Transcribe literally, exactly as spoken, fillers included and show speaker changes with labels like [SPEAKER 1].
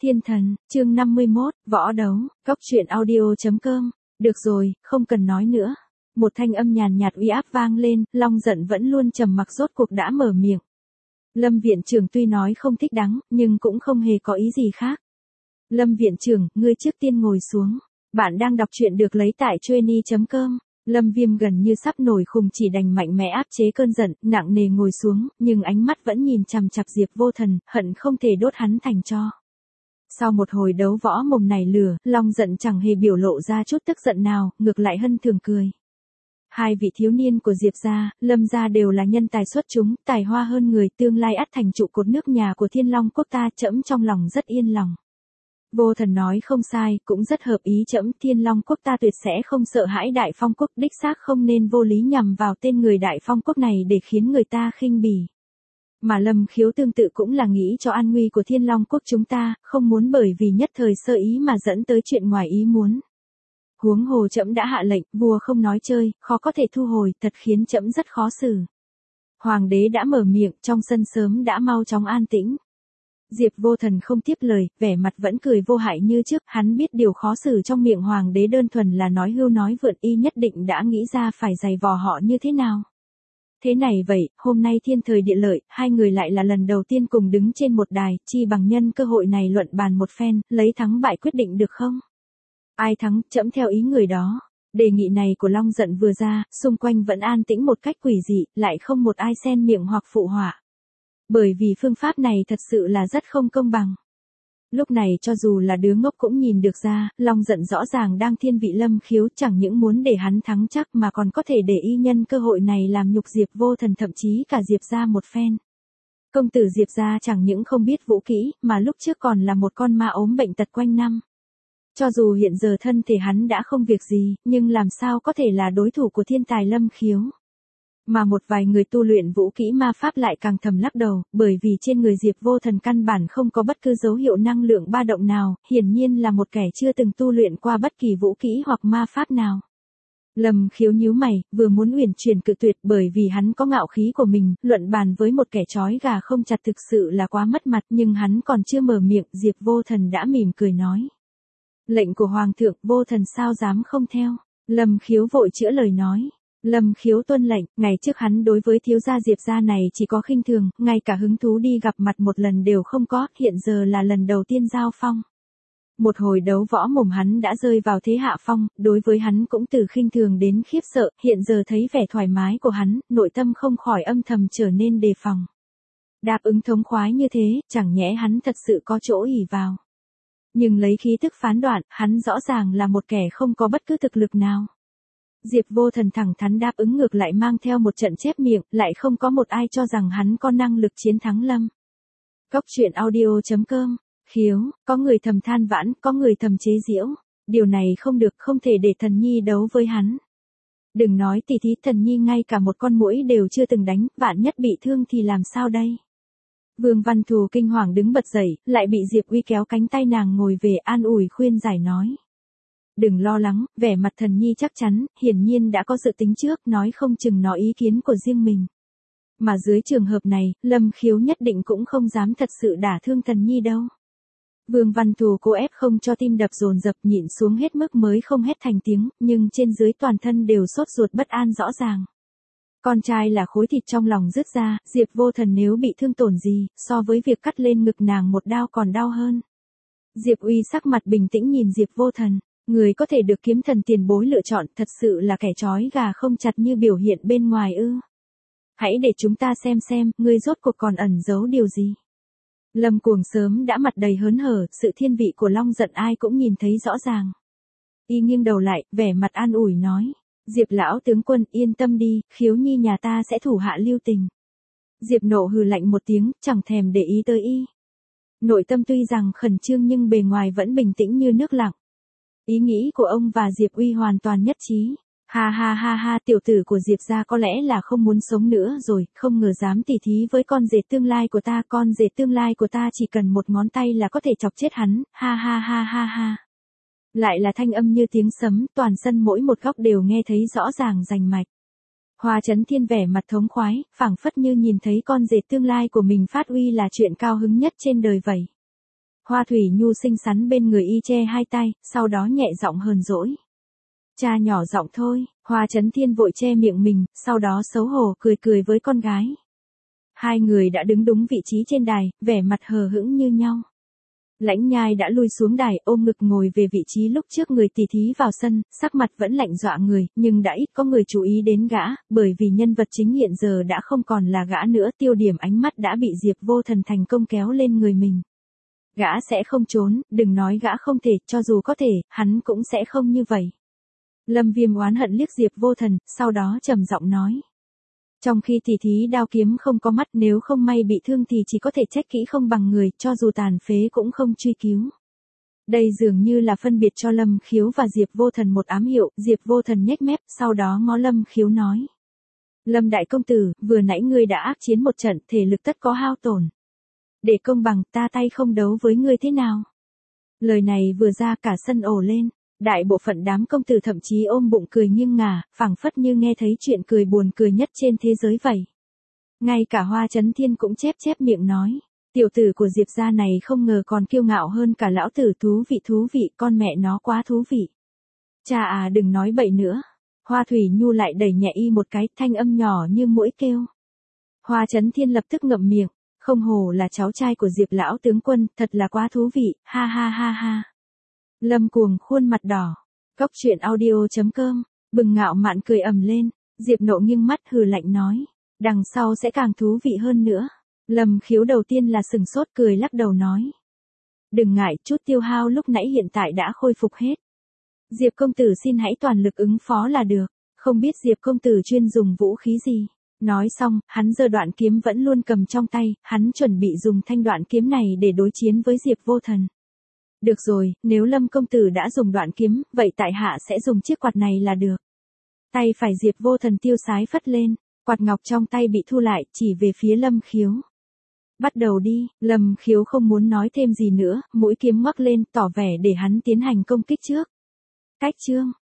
[SPEAKER 1] Thiên thần, chương năm mươi mốt, võ đấu, góc truyện audio chấm com. Được rồi, không cần nói nữa. Một thanh âm nhàn nhạt uy áp vang lên, Long Giận vẫn luôn trầm mặc rốt cuộc đã mở miệng. Lâm viện trưởng tuy nói không thích đắng, nhưng cũng không hề có ý gì khác. Lâm viện trưởng, ngươi trước tiên ngồi xuống. Bạn đang đọc truyện được lấy tại trueny chấm com. Lâm Viêm gần như sắp nổi khùng chỉ đành mạnh mẽ áp chế cơn giận, nặng nề ngồi xuống, nhưng ánh mắt vẫn nhìn chằm chằm Diệp Vô Thần, hận không thể đốt hắn thành tro. Sau một hồi đấu võ mồm nảy lửa, Long Giận chẳng hề biểu lộ ra chút tức giận nào, ngược lại hân thường cười. Hai vị thiếu niên của Diệp gia, Lâm gia đều là nhân tài xuất chúng, tài hoa hơn người, tương lai ắt thành trụ cột nước nhà của Thiên Long quốc ta, trẫm trong lòng rất yên lòng. Vô Thần nói không sai, cũng rất hợp ý trẫm, Thiên Long quốc ta tuyệt sẽ không sợ hãi Đại Phong quốc, đích xác không nên vô lý nhằm vào tên người Đại Phong quốc này để khiến người ta khinh bỉ. Mà Lâm Khiếu tương tự cũng là nghĩ cho an nguy của Thiên Long quốc chúng ta, không muốn bởi vì nhất thời sơ ý mà dẫn tới chuyện ngoài ý muốn. Huống hồ trẫm đã hạ lệnh, vua không nói chơi, khó có thể thu hồi, thật khiến trẫm rất khó xử. Hoàng đế đã mở miệng, trong sân sớm đã mau chóng an tĩnh. Diệp Vô Thần không tiếp lời, vẻ mặt vẫn cười vô hại như trước, hắn biết điều khó xử trong miệng hoàng đế đơn thuần là nói hưu nói vượn, y nhất định đã nghĩ ra phải giày vò họ như thế nào. Thế này vậy, hôm nay thiên thời địa lợi, hai người lại là lần đầu tiên cùng đứng trên một đài, chi bằng nhân cơ hội này luận bàn một phen, lấy thắng bại quyết định được không? Ai thắng, trẫm theo ý người đó. Đề nghị này của Long Giận vừa ra, xung quanh vẫn an tĩnh một cách quỷ dị, lại không một ai xen miệng hoặc phụ họa. Bởi vì phương pháp này thật sự là rất không công bằng. Lúc này cho dù là đứa ngốc cũng nhìn được ra, Long Giận rõ ràng đang thiên vị Lâm Khiếu, chẳng những muốn để hắn thắng chắc mà còn có thể để y nhân cơ hội này làm nhục Diệp Vô Thần, thậm chí cả Diệp gia một phen. Công tử Diệp gia chẳng những không biết vũ kỹ, mà lúc trước còn là một con ma ốm bệnh tật quanh năm. Cho dù hiện giờ thân thể hắn đã không việc gì, nhưng làm sao có thể là đối thủ của thiên tài Lâm Khiếu. Mà một vài người tu luyện vũ kỹ ma pháp lại càng thầm lắc đầu, bởi vì trên người Diệp Vô Thần căn bản không có bất cứ dấu hiệu năng lượng ba động nào, hiển nhiên là một kẻ chưa từng tu luyện qua bất kỳ vũ kỹ hoặc ma pháp nào. Lâm Khiếu nhíu mày, vừa muốn uyển chuyển cự tuyệt bởi vì hắn có ngạo khí của mình, luận bàn với một kẻ trói gà không chặt thực sự là quá mất mặt, nhưng hắn còn chưa mở miệng, Diệp Vô Thần đã mỉm cười nói. Lệnh của Hoàng thượng, Vô Thần sao dám không theo. Lâm Khiếu vội chữa lời nói. Lâm Khiếu tuân lệnh, ngày trước hắn đối với thiếu gia Diệp gia này chỉ có khinh thường, ngay cả hứng thú đi gặp mặt một lần đều không có, hiện giờ là lần đầu tiên giao phong. Một hồi đấu võ mồm hắn đã rơi vào thế hạ phong, đối với hắn cũng từ khinh thường đến khiếp sợ, hiện giờ thấy vẻ thoải mái của hắn, nội tâm không khỏi âm thầm trở nên đề phòng. Đáp ứng thống khoái như thế, chẳng nhẽ hắn thật sự có chỗ ỷ vào. Nhưng lấy khí tức phán đoạn, hắn rõ ràng là một kẻ không có bất cứ thực lực nào. Diệp Vô Thần thẳng thắn đáp ứng ngược lại mang theo một trận chép miệng, lại không có một ai cho rằng hắn có năng lực chiến thắng Lâm. Góc truyện audio chấm com. Khiếu, có người thầm than vãn, có người thầm chế giễu. Điều này không được, không thể để Thần Nhi đấu với hắn. Đừng nói tỉ thí, Thần Nhi ngay cả một con muỗi đều chưa từng đánh, vạn nhất bị thương thì làm sao đây? Vương Văn Thù kinh hoàng đứng bật dậy, lại bị Diệp Uy kéo cánh tay nàng ngồi về an ủi khuyên giải nói. Đừng lo lắng, vẻ mặt Thần Nhi chắc chắn, hiển nhiên đã có dự tính trước, nói không chừng nó ý kiến của riêng mình. Mà dưới trường hợp này, Lâm Khiếu nhất định cũng không dám thật sự đả thương Thần Nhi đâu. Vương Văn Thù cố ép không cho tim đập dồn dập, nhịn xuống hết mức mới không hét thành tiếng, nhưng trên dưới toàn thân đều sốt ruột bất an rõ ràng. Con trai là khối thịt trong lòng rứt ra, Diệp Vô Thần nếu bị thương tổn gì, so với việc cắt lên ngực nàng một đao còn đau hơn. Diệp Uy sắc mặt bình tĩnh nhìn Diệp Vô Thần, người có thể được kiếm thần tiền bối lựa chọn thật sự là kẻ trói gà không chặt như biểu hiện bên ngoài ư. Hãy để chúng ta xem xem, ngươi rốt cuộc còn ẩn giấu điều gì. Lâm Cuồng sớm đã mặt đầy hớn hở, sự thiên vị của Long Giận ai cũng nhìn thấy rõ ràng. Y nghiêng đầu lại, vẻ mặt an ủi nói. Diệp lão tướng quân yên tâm đi, Khiếu Nhi nhà ta sẽ thủ hạ lưu tình. Diệp Nộ hừ lạnh một tiếng, chẳng thèm để ý tới y. Nội tâm tuy rằng khẩn trương nhưng bề ngoài vẫn bình tĩnh như nước lặng. Ý nghĩ của ông và Diệp Uy hoàn toàn nhất trí. Ha ha ha ha, tiểu tử của Diệp gia có lẽ là không muốn sống nữa rồi, không ngờ dám tỉ thí với con rể tương lai của ta, con rể tương lai của ta chỉ cần một ngón tay là có thể chọc chết hắn, ha ha ha ha ha. Lại là thanh âm như tiếng sấm, toàn sân mỗi một góc đều nghe thấy rõ ràng rành mạch. Hoa Chấn Thiên vẻ mặt thống khoái, phảng phất như nhìn thấy con rể tương lai của mình phát uy là chuyện cao hứng nhất trên đời vậy. Hoa Thủy Nhu xinh xắn bên người y che hai tay, sau đó nhẹ giọng hờn dỗi. Cha nhỏ giọng thôi, Hoa Chấn Thiên vội che miệng mình, sau đó xấu hổ cười cười với con gái. Hai người đã đứng đúng vị trí trên đài, vẻ mặt hờ hững như nhau. Lãnh Nhai đã lui xuống đài, ôm ngực ngồi về vị trí lúc trước người tỉ thí vào sân, sắc mặt vẫn lạnh dọa người, nhưng đã ít có người chú ý đến gã, bởi vì nhân vật chính hiện giờ đã không còn là gã nữa, tiêu điểm ánh mắt đã bị Diệp Vô Thần thành công kéo lên người mình. Gã sẽ không trốn, đừng nói gã không thể, cho dù có thể, hắn cũng sẽ không như vậy. Lâm Viêm oán hận liếc Diệp Vô Thần, sau đó trầm giọng nói. Trong khi tỉ thí đao kiếm không có mắt, nếu không may bị thương thì chỉ có thể trách kỹ không bằng người, cho dù tàn phế cũng không truy cứu. Đây dường như là phân biệt cho Lâm Khiếu và Diệp Vô Thần một ám hiệu, Diệp Vô Thần nhếch mép, sau đó ngó Lâm Khiếu nói. Lâm đại công tử, vừa nãy ngươi đã ác chiến một trận, thể lực tất có hao tổn. Để công bằng, ta tay không đấu với ngươi thế nào? Lời này vừa ra cả sân ồ lên. Đại bộ phận đám công tử thậm chí ôm bụng cười nghiêng ngả, phảng phất như nghe thấy chuyện cười buồn cười nhất trên thế giới vậy. Ngay cả Hoa Chấn Thiên cũng chép chép miệng nói, tiểu tử của Diệp gia này không ngờ còn kiêu ngạo hơn cả lão tử, thú vị thú vị, con mẹ nó quá thú vị. Cha à, đừng nói bậy nữa. Hoa Thủy Nhu lại đẩy nhẹ y một cái, thanh âm nhỏ như muỗi kêu. Hoa Chấn Thiên lập tức ngậm miệng, không hổ là cháu trai của Diệp lão tướng quân, thật là quá thú vị, ha ha ha ha. Lâm Cuồng khuôn mặt đỏ. Cóc truyện audio chấm com, bừng ngạo mạn cười ầm lên. Diệp Nộ nghiêng mắt hừ lạnh nói. Đằng sau sẽ càng thú vị hơn nữa. Lâm Khiếu đầu tiên là sừng sốt cười lắc đầu nói. Đừng ngại, chút tiêu hao lúc nãy hiện tại đã khôi phục hết. Diệp công tử xin hãy toàn lực ứng phó là được. Không biết Diệp công tử chuyên dùng vũ khí gì. Nói xong, hắn giơ đoạn kiếm vẫn luôn cầm trong tay, hắn chuẩn bị dùng thanh đoạn kiếm này để đối chiến với Diệp Vô Thần. Được rồi, nếu Lâm công tử đã dùng đoạn kiếm, vậy tại hạ sẽ dùng chiếc quạt này là được. Tay phải Diệp Vô Thần tiêu sái phất lên, quạt ngọc trong tay bị thu lại, chỉ về phía Lâm Khiếu. Bắt đầu đi, Lâm Khiếu không muốn nói thêm gì nữa, mũi kiếm ngoắc lên, tỏ vẻ để hắn tiến hành công kích trước. Cách chương